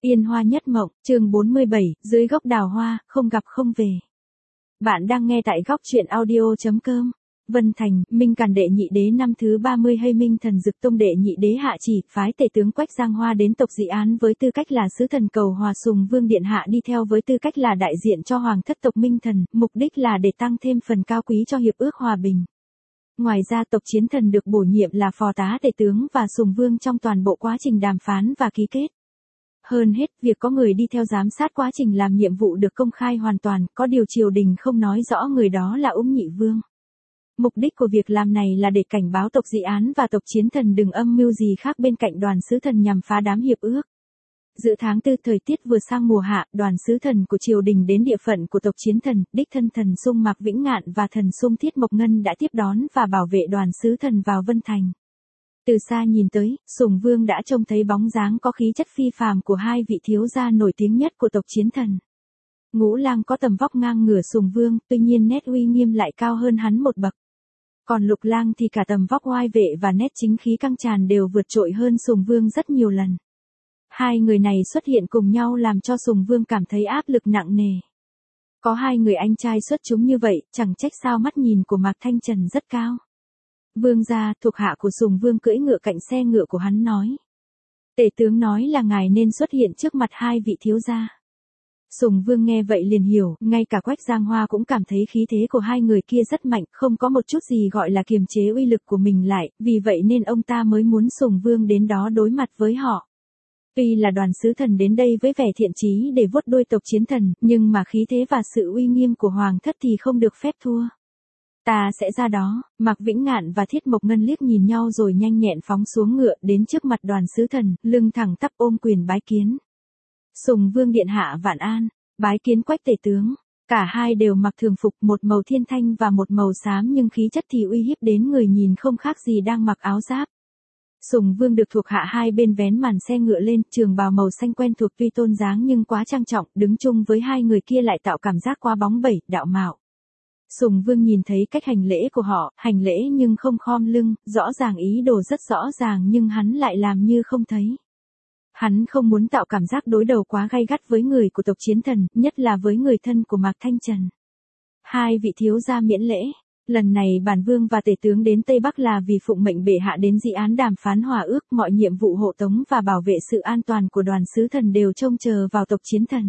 Yên hoa nhất mộng, chương 47, dưới gốc đào hoa, không gặp không về. Bạn đang nghe tại góc truyện audio.com. Vân Thành, Minh Càn đệ nhị đế năm thứ 30 hay Minh Thần Dực Tông đệ nhị đế hạ chỉ, phái tể tướng Quách Giang Hoa đến tộc Dị Án với tư cách là sứ thần cầu hòa, Sùng Vương điện hạ đi theo với tư cách là đại diện cho hoàng thất tộc Minh Thần, mục đích là để tăng thêm phần cao quý cho hiệp ước hòa bình. Ngoài ra tộc Chiến Thần được bổ nhiệm là phò tá tể tướng và Sùng Vương trong toàn bộ quá trình đàm phán và ký kết. Hơn hết, việc có người đi theo giám sát quá trình làm nhiệm vụ được công khai hoàn toàn, có điều triều đình không nói rõ người đó là Úng Nhị Vương. Mục đích của việc làm này là để cảnh báo tộc Dị Án và tộc Chiến Thần đừng âm mưu gì khác bên cạnh đoàn sứ thần nhằm phá đám hiệp ước. Giữa tháng 4 thời tiết vừa sang mùa hạ, đoàn sứ thần của triều đình đến địa phận của tộc Chiến Thần, đích thân thần sung Mạc Vĩnh Ngạn và thần sung Thiết Mộc Ngân đã tiếp đón và bảo vệ đoàn sứ thần vào Vân Thành. Từ xa nhìn tới, Sùng Vương đã trông thấy bóng dáng có khí chất phi phàm của hai vị thiếu gia nổi tiếng nhất của tộc Chiến Thần. Ngũ Lang có tầm vóc ngang ngửa Sùng Vương, tuy nhiên nét uy nghiêm lại cao hơn hắn một bậc. Còn Lục Lang thì cả tầm vóc oai vệ và nét chính khí căng tràn đều vượt trội hơn Sùng Vương rất nhiều lần. Hai người này xuất hiện cùng nhau làm cho Sùng Vương cảm thấy áp lực nặng nề. Có hai người anh trai xuất chúng như vậy, chẳng trách sao mắt nhìn của Mạc Thanh Trần rất cao. Vương gia, thuộc hạ của Sùng Vương cưỡi ngựa cạnh xe ngựa của hắn nói. Tể tướng nói là ngài nên xuất hiện trước mặt hai vị thiếu gia. Sùng Vương nghe vậy liền hiểu, ngay cả Quách Giang Hoa cũng cảm thấy khí thế của hai người kia rất mạnh, không có một chút gì gọi là kiềm chế uy lực của mình lại, vì vậy nên ông ta mới muốn Sùng Vương đến đó đối mặt với họ. Tuy là đoàn sứ thần đến đây với vẻ thiện chí để vuốt đuôi tộc Chiến Thần, nhưng mà khí thế và sự uy nghiêm của hoàng thất thì không được phép thua. Ta sẽ ra đó. Mạc Vĩnh Ngạn và Thiết Mộc Ngân liếc nhìn nhau rồi nhanh nhẹn phóng xuống ngựa đến trước mặt đoàn sứ thần, lưng thẳng tắp ôm quyền bái kiến. Sùng Vương điện hạ vạn an, bái kiến Quách tể tướng. Cả hai đều mặc thường phục, một màu thiên thanh và một màu xám, nhưng khí chất thì uy hiếp đến người nhìn không khác gì đang mặc áo giáp. Sùng Vương được thuộc hạ hai bên vén màn xe ngựa lên, trường bào màu xanh quen thuộc tuy tôn dáng nhưng quá trang trọng, đứng chung với hai người kia lại tạo cảm giác quá bóng bẩy, đạo mạo. Sùng Vương nhìn thấy cách hành lễ của họ, hành lễ nhưng không khom lưng, rõ ràng ý đồ rất rõ ràng nhưng hắn lại làm như không thấy. Hắn không muốn tạo cảm giác đối đầu quá gay gắt với người của tộc Chiến Thần, nhất là với người thân của Mạc Thanh Trần. Hai vị thiếu gia miễn lễ. Lần này bản vương và tể tướng đến Tây Bắc là vì phụng mệnh bệ hạ đến Dị Án đàm phán hòa ước, mọi nhiệm vụ hộ tống và bảo vệ sự an toàn của đoàn sứ thần đều trông chờ vào tộc Chiến Thần.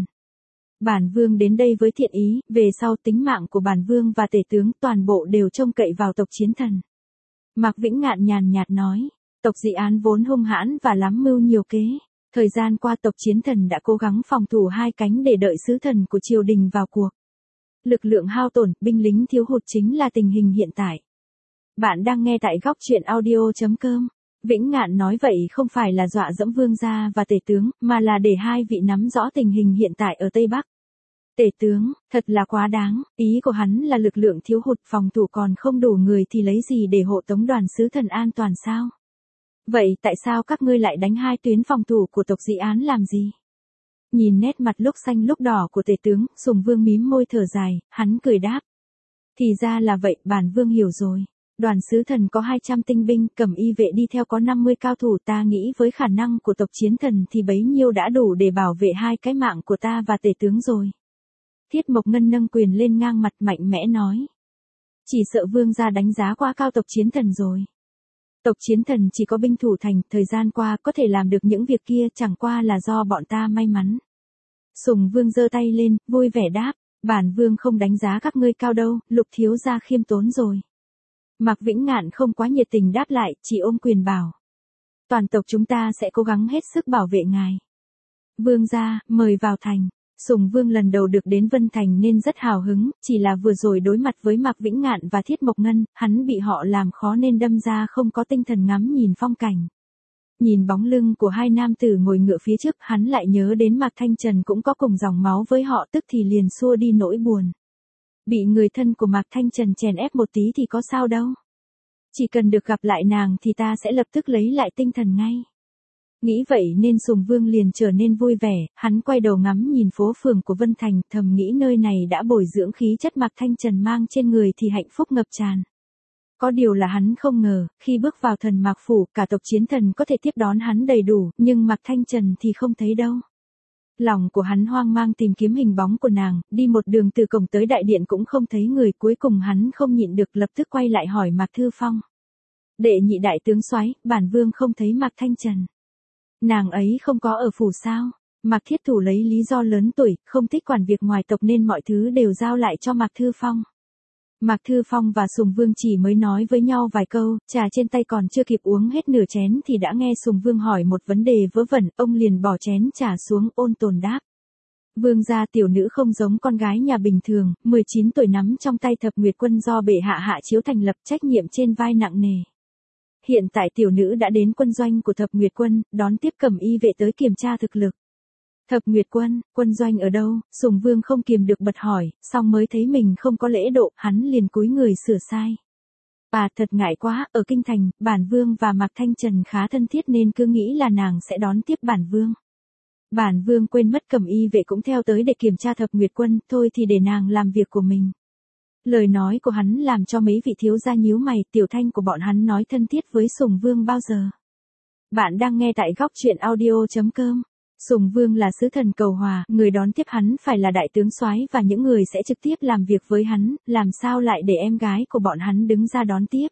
Bản vương đến đây với thiện ý, về sau tính mạng của bản vương và tể tướng toàn bộ đều trông cậy vào tộc Chiến Thần. Mạc Vĩnh Ngạn nhàn nhạt nói, tộc Dị Án vốn hung hãn và lắm mưu nhiều kế. Thời gian qua tộc Chiến Thần đã cố gắng phòng thủ hai cánh để đợi sứ thần của triều đình vào cuộc. Lực lượng hao tổn, binh lính thiếu hụt chính là tình hình hiện tại. Bạn đang nghe tại góc truyện audio.com. Vĩnh Ngạn nói vậy không phải là dọa dẫm vương gia và tể tướng, mà là để hai vị nắm rõ tình hình hiện tại ở Tây Bắc. Tể tướng, thật là quá đáng, ý của hắn là lực lượng thiếu hụt phòng thủ còn không đủ người thì lấy gì để hộ tống đoàn sứ thần an toàn sao? Vậy tại sao các ngươi lại đánh hai tuyến phòng thủ của tộc Dị Án làm gì? Nhìn nét mặt lúc xanh lúc đỏ của tể tướng, Sùng Vương mím môi thở dài, hắn cười đáp. Thì ra là vậy, bản vương hiểu rồi. Đoàn sứ thần có 200 tinh binh, cẩm y vệ đi theo có 50 cao thủ, ta nghĩ với khả năng của tộc Chiến Thần thì bấy nhiêu đã đủ để bảo vệ hai cái mạng của ta và tể tướng rồi. Thiết Mộc Ngân nâng quyền lên ngang mặt mạnh mẽ nói. Chỉ sợ vương gia đánh giá quá cao tộc Chiến Thần rồi. Tộc Chiến Thần chỉ có binh thủ thành, thời gian qua có thể làm được những việc kia chẳng qua là do bọn ta may mắn. Sùng Vương giơ tay lên, vui vẻ đáp, bản vương không đánh giá các ngươi cao đâu, Lục thiếu gia khiêm tốn rồi. Mạc Vĩnh Ngạn không quá nhiệt tình đáp lại, chỉ ôm quyền bảo. Toàn tộc chúng ta sẽ cố gắng hết sức bảo vệ ngài. Vương gia, mời vào thành. Sùng Vương lần đầu được đến Vân Thành nên rất hào hứng, chỉ là vừa rồi đối mặt với Mạc Vĩnh Ngạn và Thiết Mộc Ngân, hắn bị họ làm khó nên đâm ra không có tinh thần ngắm nhìn phong cảnh. Nhìn bóng lưng của hai nam tử ngồi ngựa phía trước, hắn lại nhớ đến Mạc Thanh Trần cũng có cùng dòng máu với họ, tức thì liền xua đi nỗi buồn. Bị người thân của Mạc Thanh Trần chèn ép một tí thì có sao đâu. Chỉ cần được gặp lại nàng thì ta sẽ lập tức lấy lại tinh thần ngay. Nghĩ vậy nên Sùng Vương liền trở nên vui vẻ, hắn quay đầu ngắm nhìn phố phường của Vân Thành, thầm nghĩ nơi này đã bồi dưỡng khí chất Mạc Thanh Trần mang trên người thì hạnh phúc ngập tràn. Có điều là hắn không ngờ, khi bước vào Thần Mạc Phủ, cả tộc Chiến Thần có thể tiếp đón hắn đầy đủ, nhưng Mạc Thanh Trần thì không thấy đâu. Lòng của hắn hoang mang tìm kiếm hình bóng của nàng, đi một đường từ cổng tới đại điện cũng không thấy người, cuối cùng hắn không nhịn được lập tức quay lại hỏi Mạc Thư Phong. Đệ nhị đại tướng soái, bản vương không thấy Mạc Thanh Trần. Nàng ấy không có ở phủ sao? Mạc Thiết Thủ lấy lý do lớn tuổi, không thích quản việc ngoài tộc nên mọi thứ đều giao lại cho Mạc Thư Phong. Mạc Thư Phong và Sùng Vương chỉ mới nói với nhau vài câu, trà trên tay còn chưa kịp uống hết nửa chén thì đã nghe Sùng Vương hỏi một vấn đề vớ vẩn, ông liền bỏ chén trà xuống ôn tồn đáp. Vương gia tiểu nữ không giống con gái nhà bình thường, 19 tuổi nắm trong tay Thập Nguyệt Quân do bệ hạ hạ chiếu thành lập, trách nhiệm trên vai nặng nề. Hiện tại tiểu nữ đã đến quân doanh của Thập Nguyệt Quân, đón tiếp Cẩm Y vệ tới kiểm tra thực lực. Thập Nguyệt Quân, quân doanh ở đâu? Sùng Vương không kiềm được bật hỏi, xong mới thấy mình không có lễ độ, hắn liền cúi người sửa sai. Thật ngại quá, ở kinh thành, bản vương và Mạc Thanh Trần khá thân thiết nên cứ nghĩ là nàng sẽ đón tiếp bản vương. Bản vương quên mất Cẩm Y vệ cũng theo tới để kiểm tra Thập Nguyệt Quân, thôi thì để nàng làm việc của mình. Lời nói của hắn làm cho mấy vị thiếu gia nhíu mày, tiểu thanh của bọn hắn nói thân thiết với Sùng Vương bao giờ. Bạn đang nghe tại góc truyện audio.com. Sùng Vương là sứ thần cầu hòa, người đón tiếp hắn phải là đại tướng soái và những người sẽ trực tiếp làm việc với hắn, làm sao lại để em gái của bọn hắn đứng ra đón tiếp.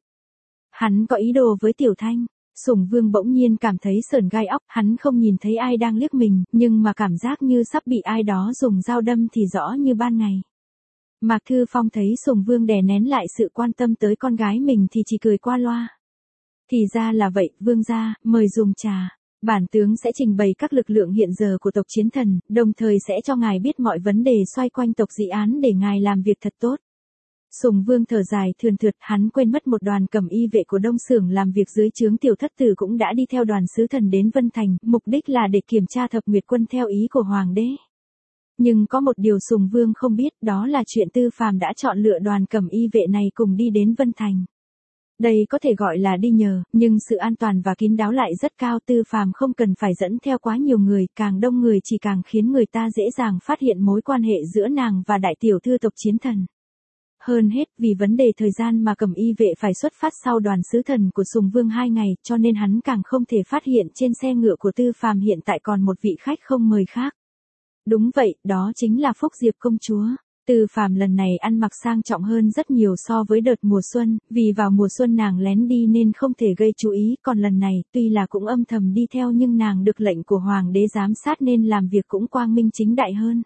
Hắn có ý đồ với Tiểu Thanh. Sùng Vương bỗng nhiên cảm thấy sởn gai óc, hắn không nhìn thấy ai đang liếc mình, nhưng mà cảm giác như sắp bị ai đó dùng dao đâm thì rõ như ban ngày. Mạc Thư Phong thấy Sùng Vương đè nén lại sự quan tâm tới con gái mình thì chỉ cười qua loa. Thì ra là vậy, vương gia, mời dùng trà. Bản tướng sẽ trình bày các lực lượng hiện giờ của tộc Chiến Thần, đồng thời sẽ cho ngài biết mọi vấn đề xoay quanh tộc dị án để ngài làm việc thật tốt. Sùng Vương thở dài thườn thượt, hắn quên mất một đoàn Cẩm Y vệ của Đông Xưởng làm việc dưới trướng Tiểu Thất Tử cũng đã đi theo đoàn sứ thần đến Vân Thành, mục đích là để kiểm tra Thập Nguyệt Quân theo ý của Hoàng đế. Nhưng có một điều Sùng Vương không biết, đó là chuyện Tư Phàm đã chọn lựa đoàn Cẩm Y vệ này cùng đi đến Vân Thành. Đây có thể gọi là đi nhờ, nhưng sự an toàn và kín đáo lại rất cao. Tư Phàm không cần phải dẫn theo quá nhiều người, càng đông người chỉ càng khiến người ta dễ dàng phát hiện mối quan hệ giữa nàng và đại tiểu thư tộc Chiến Thần. Hơn hết, vì vấn đề thời gian mà Cẩm Y vệ phải xuất phát sau đoàn sứ thần của Sùng Vương 2 ngày, cho nên hắn càng không thể phát hiện trên xe ngựa của Tư Phàm hiện tại còn một vị khách không mời khác. Đúng vậy, đó chính là Phúc Diệp công chúa. Tư Phàm lần này ăn mặc sang trọng hơn rất nhiều so với đợt mùa xuân, vì vào mùa xuân nàng lén đi nên không thể gây chú ý, còn lần này tuy là cũng âm thầm đi theo nhưng nàng được lệnh của Hoàng đế giám sát nên làm việc cũng quang minh chính đại hơn.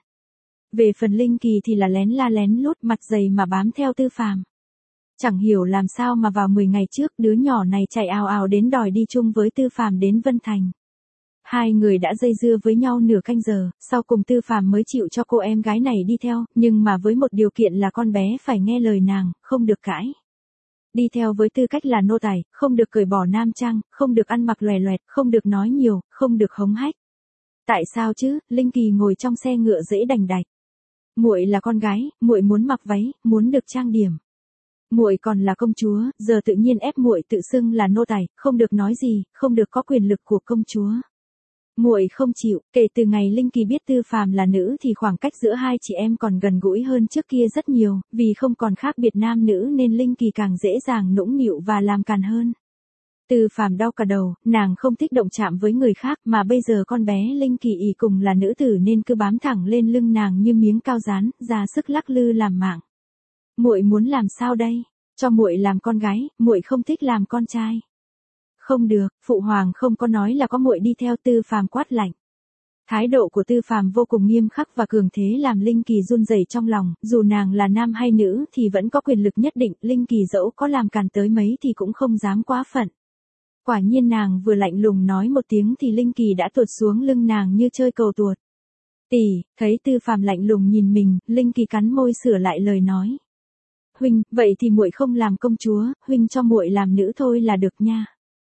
Về phần Linh Kỳ thì là lén la lén lút mặt dày mà bám theo Tư Phàm. Chẳng hiểu làm sao mà vào 10 ngày trước đứa nhỏ này chạy ào ào đến đòi đi chung với Tư Phàm đến Vân Thành. Hai người đã dây dưa với nhau nửa canh giờ, sau cùng Tư Phàm mới chịu cho cô em gái này đi theo, nhưng mà với một điều kiện là con bé phải nghe lời nàng, không được cãi. Đi theo với tư cách là nô tài, không được cởi bỏ nam trang, không được ăn mặc loè loẹt, không được nói nhiều, không được hống hách. Tại sao chứ? Linh Kỳ ngồi trong xe ngựa dễ đành đạch. Muội là con gái, muội muốn mặc váy, muốn được trang điểm. Muội còn là công chúa, giờ tự nhiên ép muội tự xưng là nô tài, không được nói gì, không được có quyền lực của công chúa. Muội không chịu. Kể từ ngày Linh Kỳ biết Tư Phàm là nữ thì khoảng cách giữa hai chị em còn gần gũi hơn trước kia rất nhiều, vì không còn khác biệt nam nữ nên Linh Kỳ càng dễ dàng nũng nịu và làm càn hơn. Tư Phàm đau cả đầu, nàng không thích động chạm với người khác mà bây giờ con bé Linh Kỳ ỷ cùng là nữ tử nên cứ bám thẳng lên lưng nàng như miếng cao dán, ra sức lắc lư làm mạng. Muội muốn làm sao đây? Cho muội làm con gái, muội không thích làm con trai. Không được, phụ hoàng không có nói là có muội đi theo. Tư Phàm quát lạnh. Thái độ của Tư Phàm vô cùng nghiêm khắc và cường thế làm Linh Kỳ run rẩy trong lòng, dù nàng là nam hay nữ thì vẫn có quyền lực nhất định, Linh Kỳ dẫu có làm càn tới mấy thì cũng không dám quá phận. Quả nhiên nàng vừa lạnh lùng nói một tiếng thì Linh Kỳ đã tuột xuống lưng nàng như chơi cầu tuột. Tỷ, thấy Tư Phàm lạnh lùng nhìn mình, Linh Kỳ cắn môi sửa lại lời nói. Huynh, vậy thì muội không làm công chúa, huynh cho muội làm nữ thôi là được nha.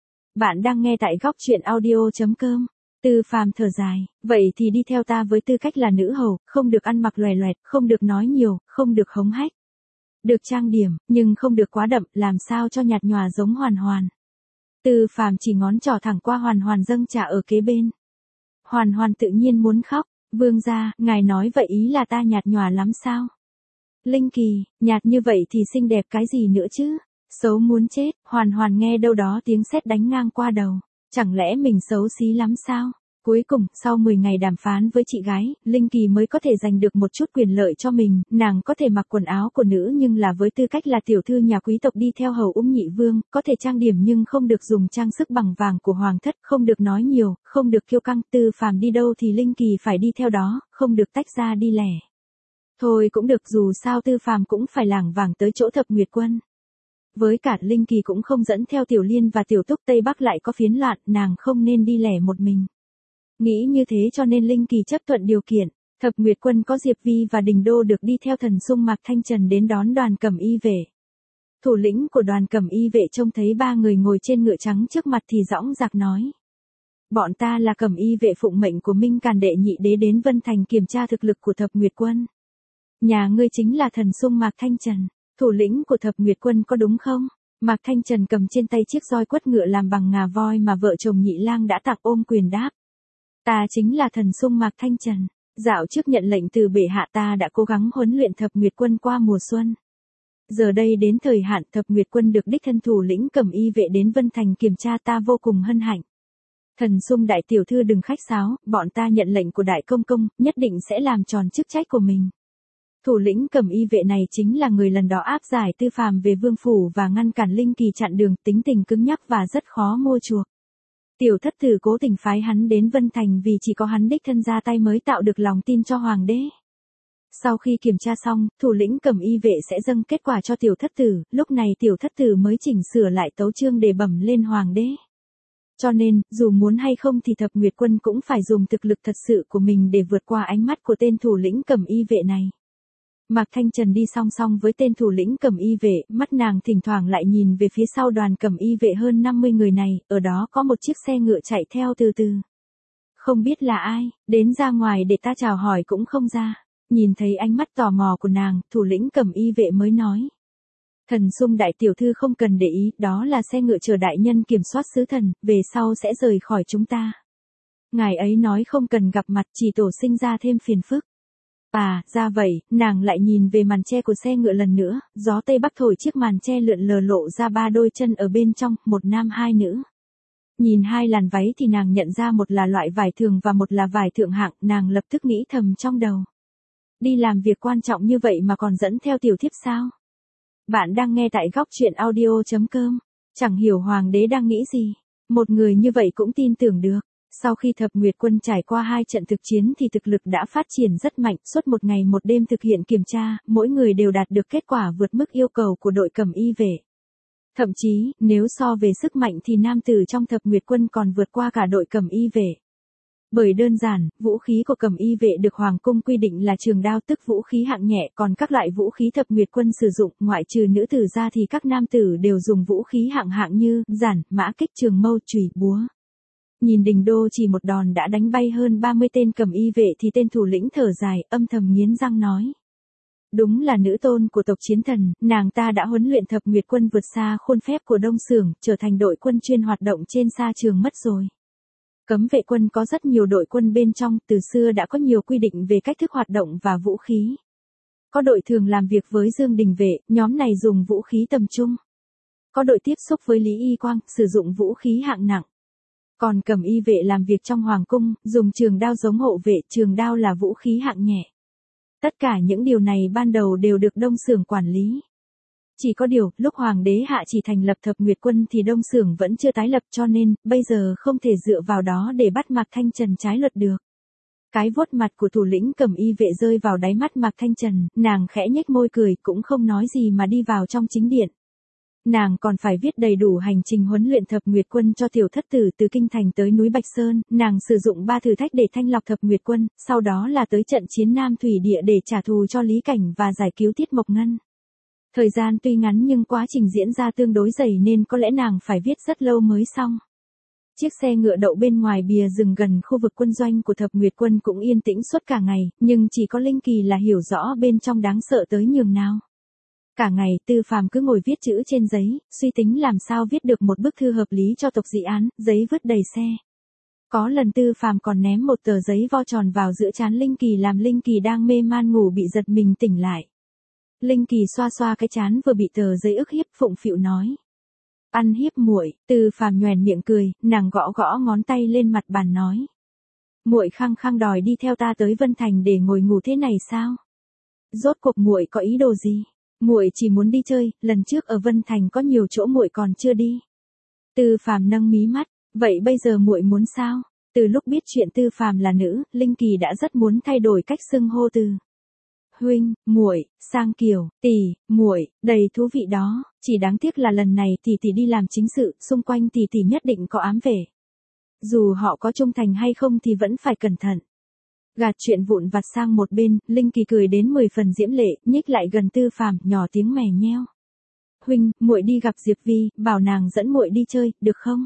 Bạn đang nghe tại góc truyện audio.com. Tư Phàm thở dài, vậy thì đi theo ta với tư cách là nữ hầu, không được ăn mặc loè loẹt, không được nói nhiều, không được hống hách. Được trang điểm, nhưng không được quá đậm, làm sao cho nhạt nhòa giống Hoàn Hoàn. Tư Phàm chỉ ngón trỏ thẳng qua Hoàn Hoàn dâng trà ở kế bên. Hoàn Hoàn tự nhiên muốn khóc, vương gia, ngài nói vậy ý là ta nhạt nhòa lắm sao? Linh Kỳ, nhạt như vậy thì xinh đẹp cái gì nữa chứ? Xấu muốn chết. Hoàn Hoàn nghe đâu đó tiếng sét đánh ngang qua đầu. Chẳng lẽ mình xấu xí lắm sao? Cuối cùng, sau 10 ngày đàm phán với chị gái, Linh Kỳ mới có thể giành được một chút quyền lợi cho mình, nàng có thể mặc quần áo của nữ nhưng là với tư cách là tiểu thư nhà quý tộc đi theo hầu nhị vương, có thể trang điểm nhưng không được dùng trang sức bằng vàng của hoàng thất, không được nói nhiều, không được kiêu căng, Tư Phàm đi đâu thì Linh Kỳ phải đi theo đó, không được tách ra đi lẻ. Thôi cũng được, dù sao Tư Phàm cũng phải lảng vảng tới chỗ Thập Nguyệt Quân. Với cả Linh Kỳ cũng không dẫn theo Tiểu Liên và Tiểu Túc, Tây Bắc lại có phiến loạn, nàng không nên đi lẻ một mình. Nghĩ như thế cho nên Linh Kỳ chấp thuận điều kiện. Thập Nguyệt Quân có Diệp Vi và Đình Đô được đi theo thần sung Mạc Thanh Trần đến đón đoàn cẩm y vệ. Thủ lĩnh của đoàn cẩm y vệ trông thấy ba người ngồi trên ngựa trắng trước mặt thì dõng dạc nói. Bọn ta là cẩm y vệ phụng mệnh của Minh Càn đệ nhị đế đến Vân Thành kiểm tra thực lực của Thập Nguyệt Quân. Nhà ngươi chính là thần sung Mạc Thanh Trần, thủ lĩnh của Thập Nguyệt Quân có đúng không? Mạc Thanh Trần cầm trên tay chiếc roi quất ngựa làm bằng ngà voi mà vợ chồng Nhị Lang đã tặng, ôm quyền đáp. Ta chính là thần sung Mạc Thanh Trần. Dạo trước nhận lệnh từ bệ hạ, ta đã cố gắng huấn luyện Thập Nguyệt Quân qua mùa xuân. Giờ đây đến thời hạn Thập Nguyệt Quân được đích thân thủ lĩnh cẩm y vệ đến Vân Thành kiểm tra, ta vô cùng hân hạnh. Thần sung đại tiểu thư đừng khách sáo, bọn ta nhận lệnh của đại công công, nhất định sẽ làm tròn chức trách của mình. Thủ lĩnh cẩm y vệ này chính là người lần đó áp giải Tư Phàm về vương phủ và ngăn cản Linh Kỳ chặn đường, tính tình cứng nhắc và rất khó mua chuộc. Tiểu thất tử cố tình phái hắn đến Vân Thành vì chỉ có hắn đích thân ra tay mới tạo được lòng tin cho hoàng đế. Sau khi kiểm tra xong, thủ lĩnh cẩm y vệ sẽ dâng kết quả cho tiểu thất tử, lúc này tiểu thất tử mới chỉnh sửa lại tấu chương để bẩm lên hoàng đế. Cho nên, dù muốn hay không thì Thập Nguyệt Quân cũng phải dùng thực lực thật sự của mình để vượt qua ánh mắt của tên thủ lĩnh cẩm y vệ này. Mạc Thanh Trần đi song song với tên thủ lĩnh cẩm y vệ, mắt nàng thỉnh thoảng lại nhìn về phía sau đoàn cẩm y vệ hơn 50 người này, ở đó có một chiếc xe ngựa chạy theo từ từ. Không biết là ai, đến ra ngoài để ta chào hỏi cũng không ra. Nhìn thấy ánh mắt tò mò của nàng, thủ lĩnh cẩm y vệ mới nói. Thần sung đại tiểu thư không cần để ý, đó là xe ngựa chở đại nhân kiểm soát sứ thần, về sau sẽ rời khỏi chúng ta. Ngài ấy nói không cần gặp mặt, chỉ tổ sinh ra thêm phiền phức. À, ra vậy, nàng lại nhìn về màn che của xe ngựa lần nữa, gió Tây Bắc thổi chiếc màn che lượn lờ lộ ra ba đôi chân ở bên trong, một nam hai nữ. Nhìn hai làn váy thì nàng nhận ra một là loại vải thường và một là vải thượng hạng, nàng lập tức nghĩ thầm trong đầu. Đi làm việc quan trọng như vậy mà còn dẫn theo tiểu thiếp sao? Bạn đang nghe tại góc truyện audio.com, chẳng hiểu hoàng đế đang nghĩ gì. Một người như vậy cũng tin tưởng được. Sau khi Thập Nguyệt Quân trải qua 2 trận thực chiến thì thực lực đã phát triển rất mạnh, suốt một ngày một đêm thực hiện kiểm tra, mỗi người đều đạt được kết quả vượt mức yêu cầu của đội cẩm y vệ. Thậm chí, nếu so về sức mạnh thì nam tử trong Thập Nguyệt Quân còn vượt qua cả đội cẩm y vệ. Bởi đơn giản, vũ khí của cẩm y vệ được hoàng cung quy định là trường đao, tức vũ khí hạng nhẹ, còn các loại vũ khí Thập Nguyệt Quân sử dụng, ngoại trừ nữ tử ra thì các nam tử đều dùng vũ khí hạng như giản, mã kích, trường mâu, chùy, búa. Nhìn Đình Đô chỉ một đòn đã đánh bay hơn 30 tên cẩm y vệ thì tên thủ lĩnh thở dài, âm thầm nghiến răng nói. Đúng là nữ tôn của tộc chiến thần, nàng ta đã huấn luyện Thập Nguyệt Quân vượt xa khuôn phép của Đông Xưởng, trở thành đội quân chuyên hoạt động trên sa trường mất rồi. Cấm vệ quân có rất nhiều đội quân bên trong, từ xưa đã có nhiều quy định về cách thức hoạt động và vũ khí. Có đội thường làm việc với Dương Đình Vệ, nhóm này dùng vũ khí tầm trung. Có đội tiếp xúc với Lý Y Quang, sử dụng vũ khí hạng nặng. Còn cẩm y vệ làm việc trong hoàng cung, dùng trường đao giống hộ vệ, trường đao là vũ khí hạng nhẹ. Tất cả những điều này ban đầu đều được Đông Xưởng quản lý. Chỉ có điều, lúc hoàng đế hạ chỉ thành lập Thập Nguyệt Quân thì Đông Xưởng vẫn chưa tái lập, cho nên, bây giờ không thể dựa vào đó để bắt Mạc Thanh Trần trái luật được. Cái vuốt mặt của thủ lĩnh cẩm y vệ rơi vào đáy mắt Mạc Thanh Trần, nàng khẽ nhếch môi cười, cũng không nói gì mà đi vào trong chính điện. Nàng còn phải viết đầy đủ hành trình huấn luyện Thập Nguyệt Quân cho tiểu thất tử từ Kinh Thành tới núi Bạch Sơn, nàng sử dụng 3 thử thách để thanh lọc Thập Nguyệt Quân, sau đó là tới trận chiến Nam Thủy Địa để trả thù cho Lý Cảnh và giải cứu Tiết Mộc Ngân. Thời gian tuy ngắn nhưng quá trình diễn ra tương đối dày nên có lẽ nàng phải viết rất lâu mới xong. Chiếc xe ngựa đậu bên ngoài bìa rừng gần khu vực quân doanh của Thập Nguyệt Quân cũng yên tĩnh suốt cả ngày, nhưng chỉ có Linh Kỳ là hiểu rõ bên trong đáng sợ tới nhường nào. Cả ngày, Tư Phàm cứ ngồi viết chữ trên giấy, suy tính làm sao viết được một bức thư hợp lý cho tộc dị án, giấy vứt đầy xe. Có lần Tư Phàm còn ném một tờ giấy vo tròn vào giữa trán Linh Kỳ làm Linh Kỳ đang mê man ngủ bị giật mình tỉnh lại. Linh Kỳ xoa xoa cái trán vừa bị tờ giấy ức hiếp, phụng phịu nói. Ăn hiếp muội. Tư Phàm nhoẻn miệng cười, nàng gõ gõ ngón tay lên mặt bàn nói. Muội khăng khăng đòi đi theo ta tới Vân Thành để ngồi ngủ thế này sao? Rốt cuộc muội có ý đồ gì? Muội chỉ muốn đi chơi, lần trước ở Vân Thành có nhiều chỗ muội còn chưa đi. Tư Phàm nâng mí mắt, vậy bây giờ muội muốn sao? Từ lúc biết chuyện Tư Phàm là nữ, Linh Kỳ đã rất muốn thay đổi cách xưng hô từ huynh, muội, sang kiểu, tỷ, muội, đầy thú vị đó, chỉ đáng tiếc là lần này tỷ tỷ đi làm chính sự, xung quanh tỷ tỷ nhất định có ám vệ. Dù họ có trung thành hay không thì vẫn phải cẩn thận. Gạt chuyện vụn vặt sang một bên, Linh Kỳ cười đến 10 phần diễm lệ, nhích lại gần Tư Phàm, nhỏ tiếng mè nheo. Huynh, muội đi gặp Diệp Vi, bảo nàng dẫn muội đi chơi, được không?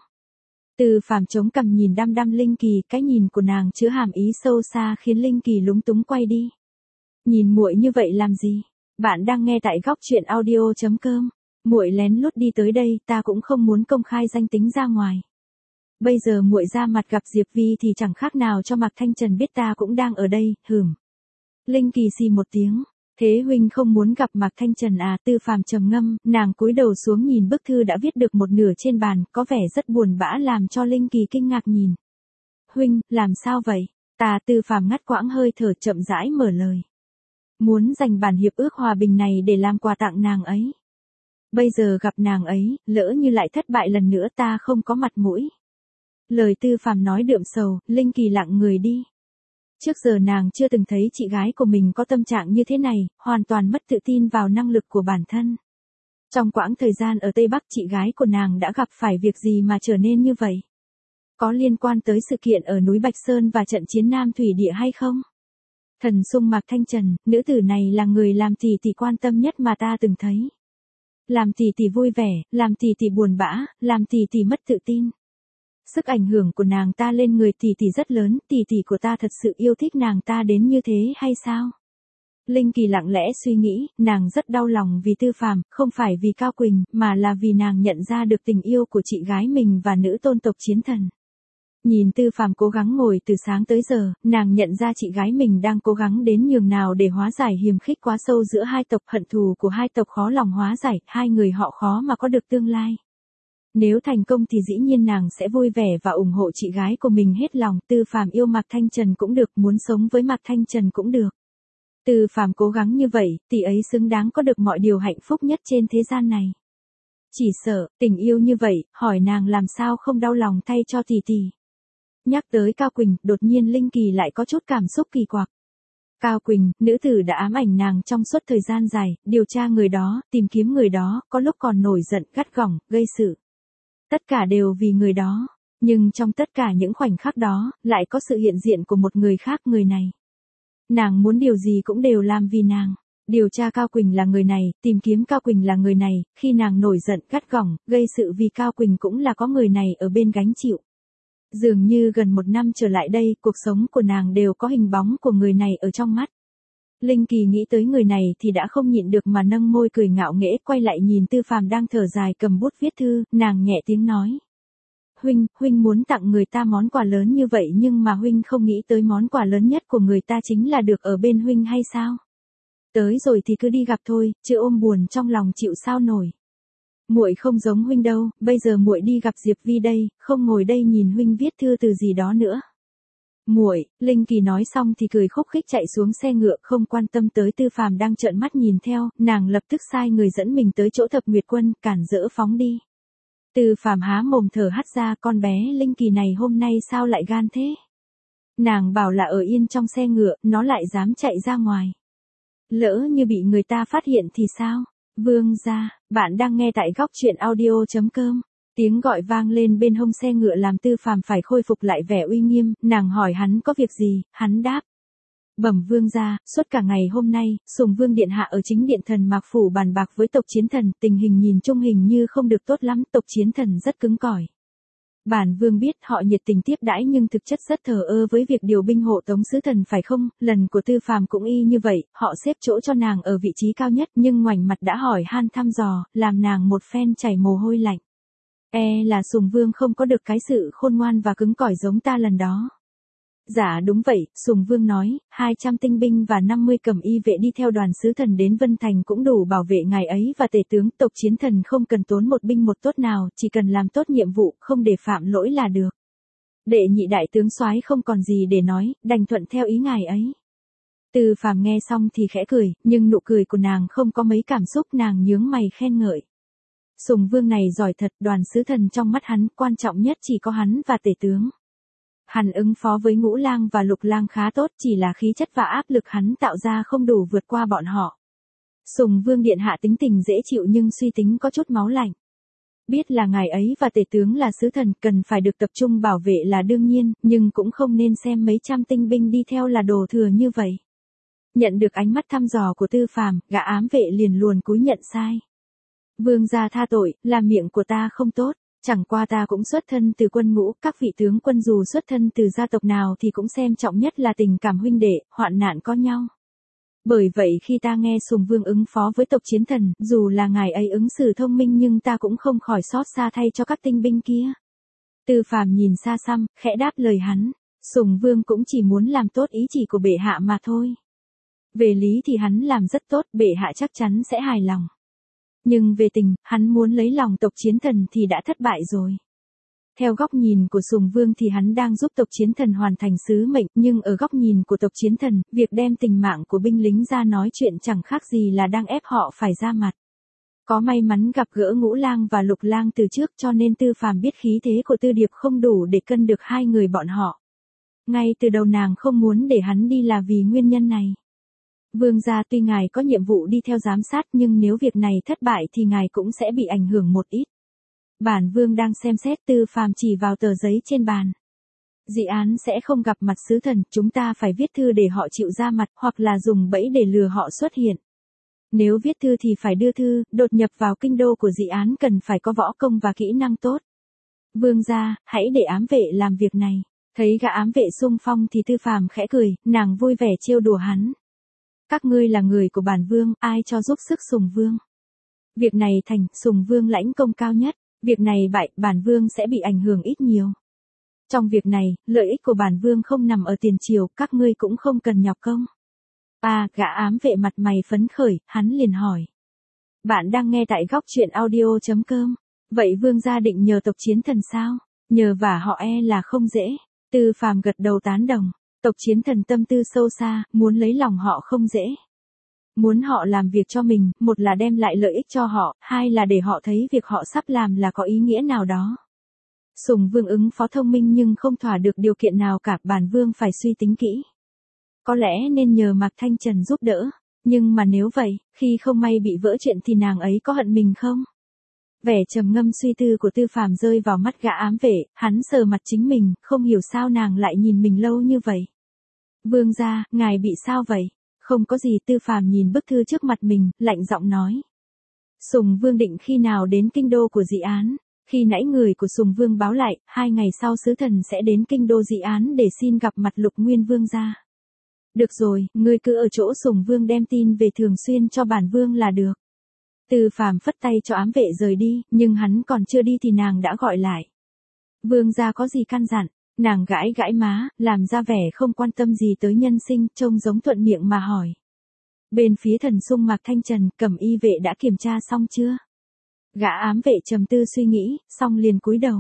Tư Phàm chống cằm nhìn đăm đăm Linh Kỳ, cái nhìn của nàng chứa hàm ý sâu xa khiến Linh Kỳ lúng túng quay đi. Nhìn muội như vậy làm gì? Bạn đang nghe tại góc truyện audio.com. Muội lén lút đi tới đây, ta cũng không muốn công khai danh tính ra ngoài. Bây giờ muội ra mặt gặp Diệp Vi thì chẳng khác nào cho Mạc Thanh Trần biết ta cũng đang ở đây, hửm. Linh Kỳ xì một tiếng. Thế huynh không muốn gặp Mạc Thanh Trần à? Tư Phàm trầm ngâm, nàng cúi đầu xuống nhìn bức thư đã viết được một nửa trên bàn, có vẻ rất buồn bã làm cho Linh Kỳ kinh ngạc nhìn. Huynh, làm sao vậy? Tư Phàm ngắt quãng hơi thở chậm rãi mở lời. Muốn dành bản hiệp ước hòa bình này để làm quà tặng nàng ấy. Bây giờ gặp nàng ấy, lỡ như lại thất bại lần nữa ta không có mặt mũi. Lời Tư Phàm nói đượm sầu, Linh Kỳ lặng người đi. Trước giờ nàng chưa từng thấy chị gái của mình có tâm trạng như thế này, hoàn toàn mất tự tin vào năng lực của bản thân. Trong quãng thời gian ở Tây Bắc chị gái của nàng đã gặp phải việc gì mà trở nên như vậy? Có liên quan tới sự kiện ở núi Bạch Sơn và trận chiến Nam Thủy Địa hay không? Thần sung Mạc Thanh Trần, nữ tử này là người làm tỷ tỷ quan tâm nhất mà ta từng thấy. Làm tỷ tỷ vui vẻ, làm tỷ tỷ buồn bã, làm tỷ tỷ mất tự tin. Sức ảnh hưởng của nàng ta lên người tỷ tỷ rất lớn, tỷ tỷ của ta thật sự yêu thích nàng ta đến như thế hay sao? Linh Kỳ lặng lẽ suy nghĩ, nàng rất đau lòng vì Tư Phàm, không phải vì Cao Quỳnh, mà là vì nàng nhận ra được tình yêu của chị gái mình và nữ tôn tộc chiến thần. Nhìn Tư Phàm cố gắng ngồi từ sáng tới giờ, nàng nhận ra chị gái mình đang cố gắng đến nhường nào để hóa giải hiềm khích quá sâu giữa hai tộc, hận thù của hai tộc khó lòng hóa giải, hai người họ khó mà có được tương lai. Nếu thành công thì dĩ nhiên nàng sẽ vui vẻ và ủng hộ chị gái của mình hết lòng. Tư Phàm yêu Mạc Thanh Trần cũng được, muốn sống với Mạc Thanh Trần cũng được. Tư Phàm cố gắng như vậy, tỷ ấy xứng đáng có được mọi điều hạnh phúc nhất trên thế gian này. Chỉ sợ, tình yêu như vậy, hỏi nàng làm sao không đau lòng thay cho tỷ tỷ. Nhắc tới Cao Quỳnh, đột nhiên Linh Kỳ lại có chút cảm xúc kỳ quặc. Cao Quỳnh, nữ tử đã ám ảnh nàng trong suốt thời gian dài, điều tra người đó, tìm kiếm người đó, có lúc còn nổi giận, gắt gỏng, gây sự. Tất cả đều vì người đó, nhưng trong tất cả những khoảnh khắc đó, lại có sự hiện diện của một người khác, người này. Nàng muốn điều gì cũng đều làm vì nàng. Điều tra Cao Quỳnh là người này, tìm kiếm Cao Quỳnh là người này, khi nàng nổi giận, gắt gỏng, gây sự vì Cao Quỳnh cũng là có người này ở bên gánh chịu. Dường như gần một năm trở lại đây, cuộc sống của nàng đều có hình bóng của người này ở trong mắt. Linh Kỳ nghĩ tới người này thì đã không nhịn được mà nâng môi cười ngạo nghễ, quay lại nhìn Tư Phàm đang thở dài cầm bút viết thư, nàng nhẹ tiếng nói. Huynh muốn tặng người ta món quà lớn như vậy nhưng mà huynh không nghĩ tới món quà lớn nhất của người ta chính là được ở bên huynh hay sao? Tới rồi thì cứ đi gặp thôi, chứ ôm buồn trong lòng chịu sao nổi. Muội không giống huynh đâu, bây giờ muội đi gặp Diệp Vi đây, không ngồi đây nhìn huynh viết thư từ gì đó nữa. Muội, Linh Kỳ nói xong thì cười khúc khích chạy xuống xe ngựa, không quan tâm tới Tư Phàm đang trợn mắt nhìn theo, nàng lập tức sai người dẫn mình tới chỗ Thập Nguyệt Quân, cản rỡ phóng đi. Tư Phàm há mồm thở hắt ra, con bé Linh Kỳ này hôm nay sao lại gan thế? Nàng bảo là ở yên trong xe ngựa, nó lại dám chạy ra ngoài. Lỡ như bị người ta phát hiện thì sao? Vương gia, bạn đang nghe tại góc truyện audio.com. Tiếng gọi vang lên bên hông xe ngựa làm Tư Phàm phải khôi phục lại vẻ uy nghiêm, nàng hỏi hắn có việc gì, hắn đáp. Bẩm vương gia, suốt cả ngày hôm nay, Sùng Vương Điện Hạ ở chính điện Thần Mạc Phủ bàn bạc với tộc chiến thần, tình hình nhìn chung hình như không được tốt lắm, tộc chiến thần rất cứng cỏi. Bản vương biết họ nhiệt tình tiếp đãi nhưng thực chất rất thờ ơ với việc điều binh hộ tống sứ thần phải không? Lần của Tư Phàm cũng y như vậy, họ xếp chỗ cho nàng ở vị trí cao nhất nhưng ngoảnh mặt đã hỏi han thăm dò, làm nàng một phen chảy mồ hôi lạnh. Là Sùng Vương không có được cái sự khôn ngoan và cứng cỏi giống ta lần đó. Dạ đúng vậy, Sùng Vương nói, 200 tinh binh và 50 cẩm y vệ đi theo đoàn sứ thần đến Vân Thành cũng đủ bảo vệ ngài ấy và tể tướng, tộc chiến thần không cần tốn một binh một tốt nào, chỉ cần làm tốt nhiệm vụ, không để phạm lỗi là được. Đệ nhị đại tướng soái không còn gì để nói, đành thuận theo ý ngài ấy. Tư Phàm nghe xong thì khẽ cười, nhưng nụ cười của nàng không có mấy cảm xúc, nàng nhướng mày khen ngợi. Sùng Vương này giỏi thật, đoàn sứ thần trong mắt hắn, quan trọng nhất chỉ có hắn và tể tướng. Hắn ứng phó với Ngũ Lang và Lục Lang khá tốt, chỉ là khí chất và áp lực hắn tạo ra không đủ vượt qua bọn họ. Sùng Vương điện hạ tính tình dễ chịu nhưng suy tính có chút máu lạnh. Biết là ngài ấy và tể tướng là sứ thần cần phải được tập trung bảo vệ là đương nhiên, nhưng cũng không nên xem mấy trăm tinh binh đi theo là đồ thừa như vậy. Nhận được ánh mắt thăm dò của Tư Phàm, gã ám vệ liền luồn cúi nhận sai. Vương gia tha tội, là miệng của ta không tốt, chẳng qua ta cũng xuất thân từ quân ngũ, các vị tướng quân dù xuất thân từ gia tộc nào thì cũng xem trọng nhất là tình cảm huynh đệ, hoạn nạn có nhau. Bởi vậy khi ta nghe Sùng Vương ứng phó với tộc chiến thần, dù là ngài ấy ứng xử thông minh nhưng ta cũng không khỏi xót xa thay cho các tinh binh kia. Tư Phàm nhìn xa xăm, khẽ đáp lời hắn, Sùng Vương cũng chỉ muốn làm tốt ý chỉ của bệ hạ mà thôi. Về lý thì hắn làm rất tốt, bệ hạ chắc chắn sẽ hài lòng. Nhưng về tình, hắn muốn lấy lòng tộc chiến thần thì đã thất bại rồi. Theo góc nhìn của Sùng Vương thì hắn đang giúp tộc chiến thần hoàn thành sứ mệnh, nhưng ở góc nhìn của tộc chiến thần, việc đem tình mạng của binh lính ra nói chuyện chẳng khác gì là đang ép họ phải ra mặt. Có may mắn gặp gỡ Ngũ Lang và Lục Lang từ trước cho nên Tư Phàm biết khí thế của Tư Điệp không đủ để cân được hai người bọn họ. Ngay từ đầu nàng không muốn để hắn đi là vì nguyên nhân này. Vương gia, tuy ngài có nhiệm vụ đi theo giám sát nhưng nếu việc này thất bại thì ngài cũng sẽ bị ảnh hưởng một ít. Bản vương đang xem xét. Tư Phàm chỉ vào tờ giấy trên bàn. Dị án sẽ không gặp mặt sứ thần, chúng ta phải viết thư để họ chịu ra mặt hoặc là dùng bẫy để lừa họ xuất hiện. Nếu viết thư thì phải đưa thư, đột nhập vào kinh đô của dị án cần phải có võ công và kỹ năng tốt. Vương gia, hãy để ám vệ làm việc này. Thấy gã ám vệ xung phong thì Tư Phàm khẽ cười, nàng vui vẻ trêu đùa hắn. Các ngươi là người của bản vương, ai cho giúp sức Sùng Vương. Việc này thành, Sùng Vương lãnh công cao nhất, việc này bại, bản vương sẽ bị ảnh hưởng ít nhiều. Trong việc này, lợi ích của bản vương không nằm ở tiền triều, các ngươi cũng không cần nhọc công. Gã ám vệ mặt mày phấn khởi, hắn liền hỏi. Bạn đang nghe tại góc truyện audio.com. Vậy vương gia định nhờ tộc chiến thần sao? Nhờ vả họ là không dễ. Tư Phàm gật đầu tán đồng. Tộc chiến thần tâm tư sâu xa, muốn lấy lòng họ không dễ. Muốn họ làm việc cho mình, một là đem lại lợi ích cho họ, hai là để họ thấy việc họ sắp làm là có ý nghĩa nào đó. Sùng Vương ứng phó thông minh nhưng không thỏa được điều kiện nào cả, bản vương phải suy tính kỹ. Có lẽ nên nhờ Mạc Thanh Trần giúp đỡ, nhưng mà nếu vậy, khi không may bị vỡ chuyện thì nàng ấy có hận mình không? Vẻ trầm ngâm suy tư của Tư Phàm rơi vào mắt gã ám vệ, hắn sờ mặt chính mình, không hiểu sao nàng lại nhìn mình lâu như vậy. Vương gia, ngài bị sao vậy? Không có gì. Tư Phàm nhìn bức thư trước mặt mình, lạnh giọng nói. Sùng Vương định khi nào đến kinh đô của dị án? Khi nãy người của Sùng Vương báo lại, 2 ngày sau sứ thần sẽ đến kinh đô dị án để xin gặp mặt Lục Nguyên Vương gia. Được rồi, ngươi cứ ở chỗ Sùng Vương đem tin về thường xuyên cho bản vương là được. Tư Phàm phất tay cho ám vệ rời đi, nhưng hắn còn chưa đi thì nàng đã gọi lại. Vương gia có gì căn dặn? Nàng gãi gãi má, làm ra vẻ không quan tâm gì tới nhân sinh, trông giống thuận miệng mà hỏi. Bên phía thần sung Mạc Thanh Trần, Cẩm Y vệ đã kiểm tra xong chưa? Gã ám vệ trầm tư suy nghĩ, xong liền cúi đầu.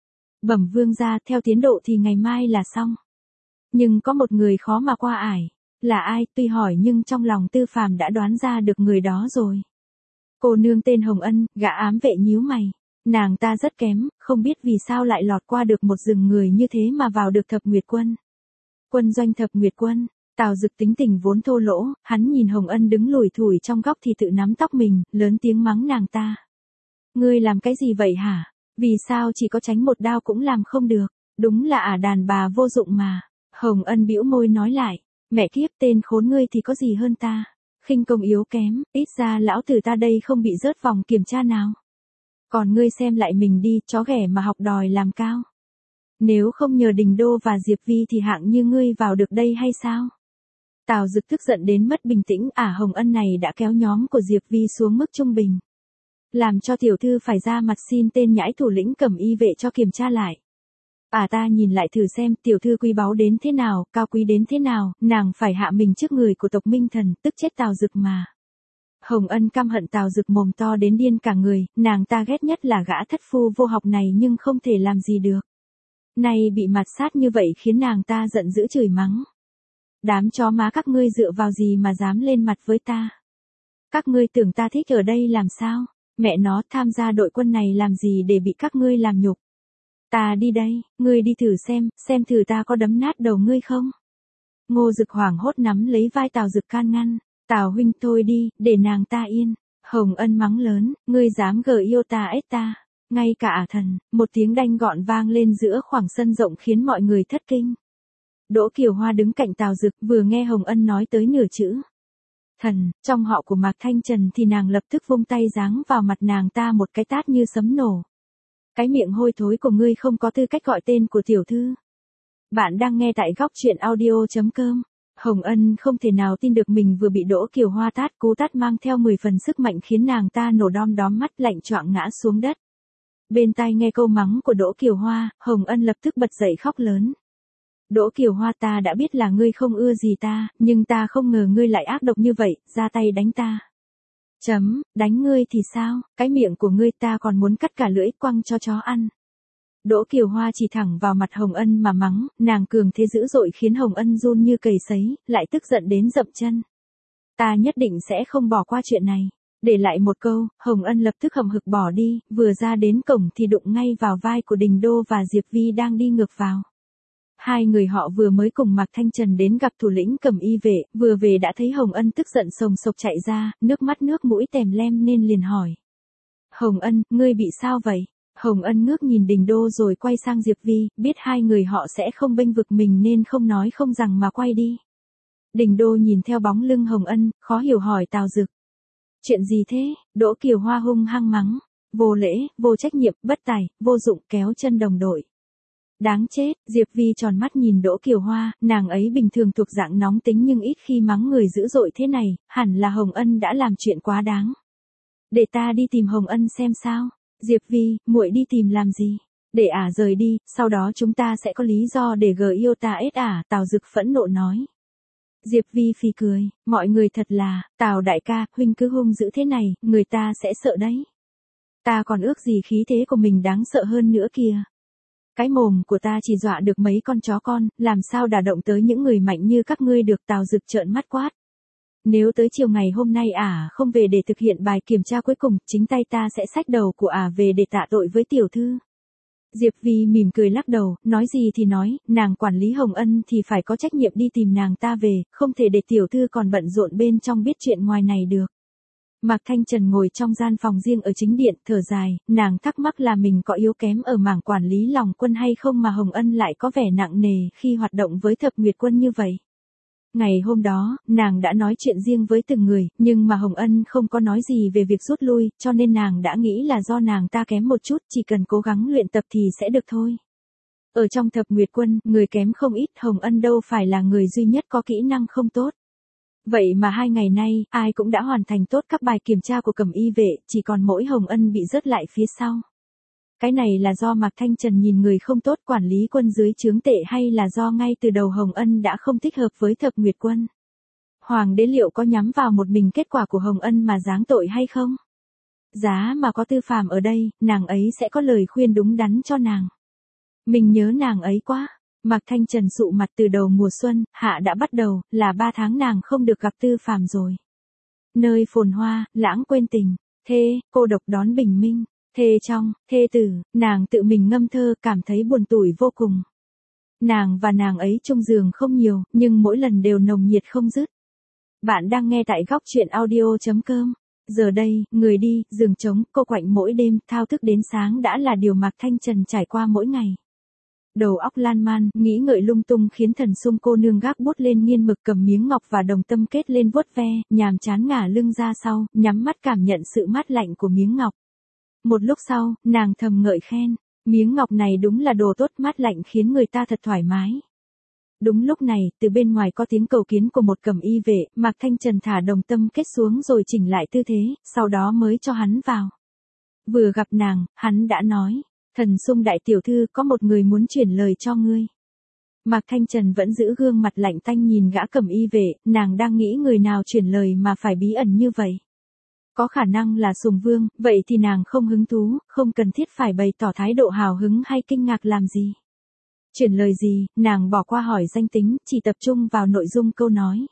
Bẩm vương gia, theo tiến độ thì ngày mai là xong. Nhưng có một người khó mà qua ải. Là ai? Tuy hỏi nhưng trong lòng Tư Phàm đã đoán ra được người đó rồi. Cô nương tên Hồng Ân. Gã ám vệ nhíu mày. Nàng ta rất kém, không biết vì sao lại lọt qua được một rừng người như thế mà vào được Thập Nguyệt Quân. Quân doanh Thập Nguyệt Quân. Tào Dực tính tình vốn thô lỗ, hắn nhìn Hồng Ân đứng lủi thủi trong góc thì tự nắm tóc mình, lớn tiếng mắng nàng ta. Ngươi làm cái gì vậy hả? Vì sao chỉ có tránh một đao cũng làm không được? Đúng là đàn bà vô dụng mà. Hồng Ân bĩu môi nói lại. Mẹ kiếp, tên khốn ngươi thì có gì hơn ta? Khinh công yếu kém, ít ra lão tử ta đây không bị rớt vòng kiểm tra nào. Còn ngươi xem lại mình đi, chó ghẻ mà học đòi làm cao. Nếu không nhờ Đình Đô và Diệp Vi thì hạng như ngươi vào được đây hay sao? Tào Dực tức giận đến mất bình tĩnh, Hồng Ân này đã kéo nhóm của Diệp Vi xuống mức trung bình. Làm cho tiểu thư phải ra mặt xin tên nhãi thủ lĩnh Cẩm Y vệ cho kiểm tra lại. Ta nhìn lại thử xem tiểu thư quý báu đến thế nào, cao quý đến thế nào, nàng phải hạ mình trước người của tộc Minh Thần, tức chết Tào Dực mà. Hồng Ân căm hận Tào Dực mồm to đến điên cả người, nàng ta ghét nhất là gã thất phu vô học này nhưng không thể làm gì được. Nay bị mạt sát như vậy khiến nàng ta giận dữ chửi mắng. Đám chó má các ngươi dựa vào gì mà dám lên mặt với ta? Các ngươi tưởng ta thích ở đây làm sao? Mẹ nó, tham gia đội quân này làm gì để bị các ngươi làm nhục? Ta đi đây, ngươi đi thử xem thử ta có đấm nát đầu ngươi không? Ngô Dực hoảng hốt nắm lấy vai Tào Dực can ngăn. Tào huynh thôi đi, để nàng ta yên. Hồng Ân mắng lớn, ngươi dám gờ yêu ta ết ta. Ngay cả ả thần, một tiếng đanh gọn vang lên giữa khoảng sân rộng khiến mọi người thất kinh. Đỗ Kiều Hoa đứng cạnh Tào Dực vừa nghe Hồng Ân nói tới nửa chữ thần, trong họ của Mạc Thanh Trần thì nàng lập tức vung tay giáng vào mặt nàng ta một cái tát như sấm nổ. Cái miệng hôi thối của ngươi không có tư cách gọi tên của tiểu thư. Bạn đang nghe tại góc truyện audio.com. Hồng Ân không thể nào tin được mình vừa bị Đỗ Kiều Hoa tát, cú tát mang theo 10 phần sức mạnh khiến nàng ta nổ đom đóm mắt lạnh choạng ngã xuống đất. Bên tai nghe câu mắng của Đỗ Kiều Hoa, Hồng Ân lập tức bật dậy khóc lớn. Đỗ Kiều Hoa, ta đã biết là ngươi không ưa gì ta, nhưng ta không ngờ ngươi lại ác độc như vậy, ra tay đánh ta. Đánh ngươi thì sao, cái miệng của ngươi ta còn muốn cắt cả lưỡi quăng cho chó ăn. Đỗ Kiều Hoa chỉ thẳng vào mặt Hồng Ân mà mắng, nàng cường thế dữ dội khiến Hồng Ân run như cầy sấy, lại tức giận đến dậm chân. Ta nhất định sẽ không bỏ qua chuyện này. Để lại một câu, Hồng Ân lập tức hậm hực bỏ đi, vừa ra đến cổng thì đụng ngay vào vai của Đình Đô và Diệp Vi đang đi ngược vào. Hai người họ vừa mới cùng Mạc Thanh Trần đến gặp thủ lĩnh Cẩm Y vệ, vừa về đã thấy Hồng Ân tức giận sồng sộc chạy ra, nước mắt nước mũi tèm lem nên liền hỏi. Hồng Ân, ngươi bị sao vậy? Hồng Ân ngước nhìn Đình Đô rồi quay sang Diệp Vi, biết hai người họ sẽ không bênh vực mình nên không nói không rằng mà quay đi. Đình Đô nhìn theo bóng lưng Hồng Ân, khó hiểu hỏi Tào Dực. Chuyện gì thế? Đỗ Kiều Hoa hung hăng mắng. Vô lễ, vô trách nhiệm, bất tài, vô dụng, kéo chân đồng đội. Đáng chết, Diệp Vi tròn mắt nhìn Đỗ Kiều Hoa, nàng ấy bình thường thuộc dạng nóng tính nhưng ít khi mắng người dữ dội thế này, hẳn là Hồng Ân đã làm chuyện quá đáng. Để ta đi tìm Hồng Ân xem sao. Diệp Vi, muội đi tìm làm gì? Để ả rời đi, sau đó chúng ta sẽ có lý do để gờ yêu ta ết ả, Tào Dực phẫn nộ nói. Diệp Vi phì cười, mọi người thật là, Tào đại ca, huynh cứ hung dữ thế này, người ta sẽ sợ đấy. Ta còn ước gì khí thế của mình đáng sợ hơn nữa kìa. Cái mồm của ta chỉ dọa được mấy con chó con, làm sao đả động tới những người mạnh như các ngươi được. Tào Dực trợn mắt quát. Nếu tới chiều ngày hôm nay ả không về để thực hiện bài kiểm tra cuối cùng, chính tay ta sẽ xách đầu của ả về để tạ tội với tiểu thư. Diệp Vi mỉm cười lắc đầu, nói gì thì nói, nàng quản lý Hồng Ân thì phải có trách nhiệm đi tìm nàng ta về, không thể để tiểu thư còn bận rộn bên trong biết chuyện ngoài này được. Mạc Thanh Trần ngồi trong gian phòng riêng ở chính điện, thở dài, nàng thắc mắc là mình có yếu kém ở mảng quản lý lòng quân hay không mà Hồng Ân lại có vẻ nặng nề khi hoạt động với Thập Nguyệt Quân như vậy. Ngày hôm đó, nàng đã nói chuyện riêng với từng người, nhưng mà Hồng Ân không có nói gì về việc rút lui, cho nên nàng đã nghĩ là do nàng ta kém một chút, chỉ cần cố gắng luyện tập thì sẽ được thôi. Ở trong Thập Nguyệt Quân, người kém không ít, Hồng Ân đâu phải là người duy nhất có kỹ năng không tốt. Vậy mà 2 ngày nay, ai cũng đã hoàn thành tốt các bài kiểm tra của Cẩm Y vệ, chỉ còn mỗi Hồng Ân bị rớt lại phía sau. Cái này là do Mạc Thanh Trần nhìn người không tốt quản lý quân dưới trướng tệ hay là do ngay từ đầu Hồng Ân đã không thích hợp với Thập Nguyệt Quân? Hoàng đế liệu có nhắm vào một mình kết quả của Hồng Ân mà giáng tội hay không? Giá mà có Tư Phàm ở đây, nàng ấy sẽ có lời khuyên đúng đắn cho nàng. Mình nhớ nàng ấy quá. Mạc Thanh Trần sụ mặt từ đầu mùa xuân, hạ đã bắt đầu, là 3 tháng nàng không được gặp Tư Phàm rồi. Nơi phồn hoa, lãng quên tình, thê, cô độc đón bình minh, thê trong, thê tử, nàng tự mình ngâm thơ cảm thấy buồn tủi vô cùng. Nàng và nàng ấy chung giường không nhiều, nhưng mỗi lần đều nồng nhiệt không dứt. Bạn đang nghe tại góc truyện audio.com. Giờ đây, người đi, giường trống, cô quạnh mỗi đêm, thao thức đến sáng đã là điều Mạc Thanh Trần trải qua mỗi ngày. Đầu óc lan man, nghĩ ngợi lung tung khiến Thần Sung cô nương gác bút lên nghiên mực cầm miếng ngọc và đồng tâm kết lên vuốt ve, nhàm chán ngả lưng ra sau, nhắm mắt cảm nhận sự mát lạnh của miếng ngọc. Một lúc sau, nàng thầm ngợi khen, miếng ngọc này đúng là đồ tốt mát lạnh khiến người ta thật thoải mái. Đúng lúc này, từ bên ngoài có tiếng cầu kiến của một Cẩm Y vệ, Mạc Thanh Trần thả đồng tâm kết xuống rồi chỉnh lại tư thế, sau đó mới cho hắn vào. Vừa gặp nàng, hắn đã nói. Thần Sung đại tiểu thư có một người muốn chuyển lời cho ngươi. Mạc Thanh Trần vẫn giữ gương mặt lạnh tanh nhìn gã Cẩm Y vệ, nàng đang nghĩ người nào chuyển lời mà phải bí ẩn như vậy. Có khả năng là Sùng Vương, vậy thì nàng không hứng thú, không cần thiết phải bày tỏ thái độ hào hứng hay kinh ngạc làm gì. Chuyển lời gì, nàng bỏ qua hỏi danh tính, chỉ tập trung vào nội dung câu nói.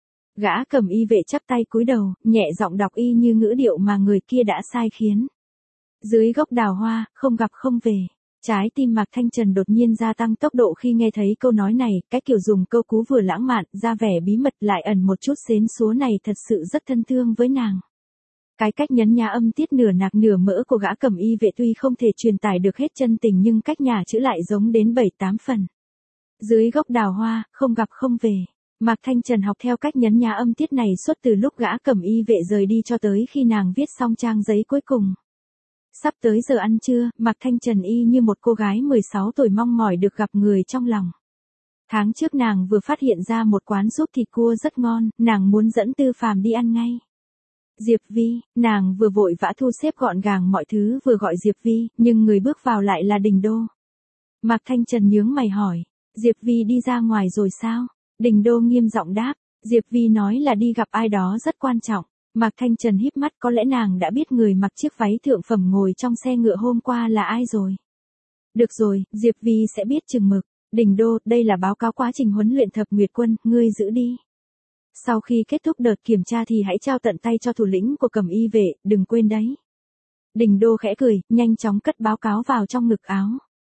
Gã cầm y vệ chắp tay cúi đầu, nhẹ giọng đọc y như ngữ điệu mà người kia đã sai khiến. Dưới gốc đào hoa, không gặp không về. Trái tim Mạc Thanh Trần đột nhiên gia tăng tốc độ khi nghe thấy câu nói này, cái kiểu dùng câu cú vừa lãng mạn, ra vẻ bí mật lại ẩn một chút xến xúa này thật sự rất thân thương với nàng. Cái cách nhấn nhá âm tiết nửa nạc nửa mỡ của gã cầm y vệ tuy không thể truyền tải được hết chân tình nhưng cách nhà chữ lại giống đến 7-8 phần. Dưới gốc đào hoa, không gặp không về. Mạc Thanh Trần học theo cách nhấn nhá âm tiết này suốt từ lúc gã cầm y vệ rời đi cho tới khi nàng viết xong trang giấy cuối cùng. Sắp tới giờ ăn trưa, Mạc Thanh Trần y như một cô gái 16 tuổi mong mỏi được gặp người trong lòng. Tháng trước nàng vừa phát hiện ra một quán súp thịt cua rất ngon, nàng muốn dẫn Tư Phàm đi ăn ngay. Diệp Vi, nàng vừa vội vã thu xếp gọn gàng mọi thứ vừa gọi Diệp Vi, nhưng người bước vào lại là Đình Đô. Mạc Thanh Trần nhướng mày hỏi, Diệp Vi đi ra ngoài rồi sao? Đình Đô nghiêm giọng đáp, Diệp Vi nói là đi gặp ai đó rất quan trọng. Mạc Thanh Trần híp mắt, có lẽ nàng đã biết người mặc chiếc váy thượng phẩm ngồi trong xe ngựa hôm qua là ai rồi. Được rồi, Diệp Vi sẽ biết chừng mực. Đình Đô, đây là báo cáo quá trình huấn luyện Thập Nguyệt Quân, ngươi giữ đi. Sau khi kết thúc đợt kiểm tra thì hãy trao tận tay cho thủ lĩnh của cầm y vệ, đừng quên đấy. Đình Đô khẽ cười, nhanh chóng cất báo cáo vào trong ngực áo.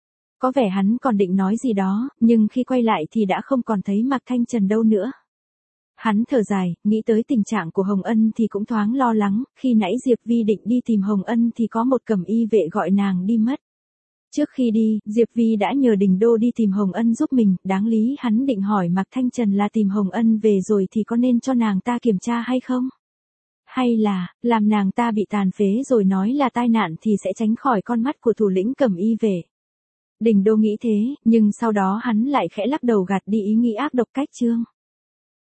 Có vẻ hắn còn định nói gì đó, nhưng khi quay lại thì đã không còn thấy Mạc Thanh Trần đâu nữa. Hắn thở dài, nghĩ tới tình trạng của Hồng Ân thì cũng thoáng lo lắng, khi nãy Diệp Vi định đi tìm Hồng Ân thì có một cầm y vệ gọi nàng đi mất. Trước khi đi, Diệp Vi đã nhờ Đình Đô đi tìm Hồng Ân giúp mình, đáng lý hắn định hỏi Mạc Thanh Trần là tìm Hồng Ân về rồi thì có nên cho nàng ta kiểm tra hay không? Hay là, làm nàng ta bị tàn phế rồi nói là tai nạn thì sẽ tránh khỏi con mắt của thủ lĩnh cầm y vệ. Đình Đô nghĩ thế, nhưng sau đó hắn lại khẽ lắc đầu gạt đi ý nghĩ ác độc cách chương.